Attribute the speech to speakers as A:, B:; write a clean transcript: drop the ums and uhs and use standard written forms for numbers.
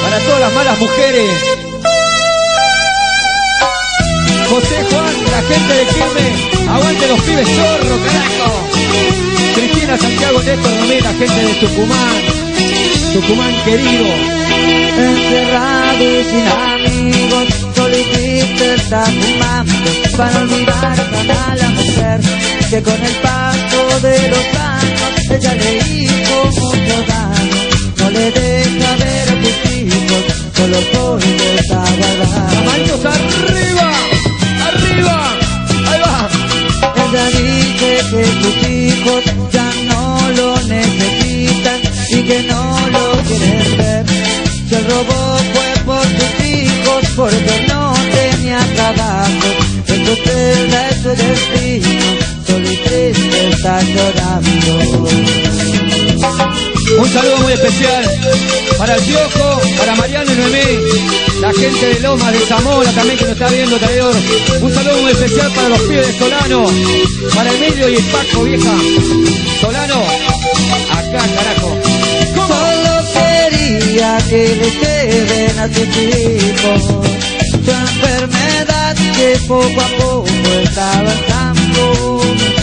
A: Para todas las malas mujeres. José Juan, la gente de Quilmes, aguante los pibes zorro, carajo. Cristina, Santiago, Néstor, Romero, la gente de Tucumán. Tucumán querido.
B: Encerrado y sin amigos, solo y triste está fumando, para olvidar tan a la mujer que con el paso de los años ella le hizo mucho daño. No le deja ver a tus hijos, solo por está guardando.
A: Las manitos arriba, arriba, ahí va.
B: Ella dice que sus hijos ya no lo necesitan y que no lo quieren ver. Se robó fue por sus hijos porque no tenía trabajo. Entonces a ese destino solo y triste está llorando.
A: Un saludo muy especial para el Piojo, para Mariano y Noemí, la gente de Lomas, de Zamora también que nos está viendo, traidor. Un saludo muy especial para los pibes de Solano, para Emilio y el Paco, vieja. Solano, acá carajo. ¿Cómo?
B: Solo quería que le queden a sus hijos su enfermedad que poco a poco está avanzando.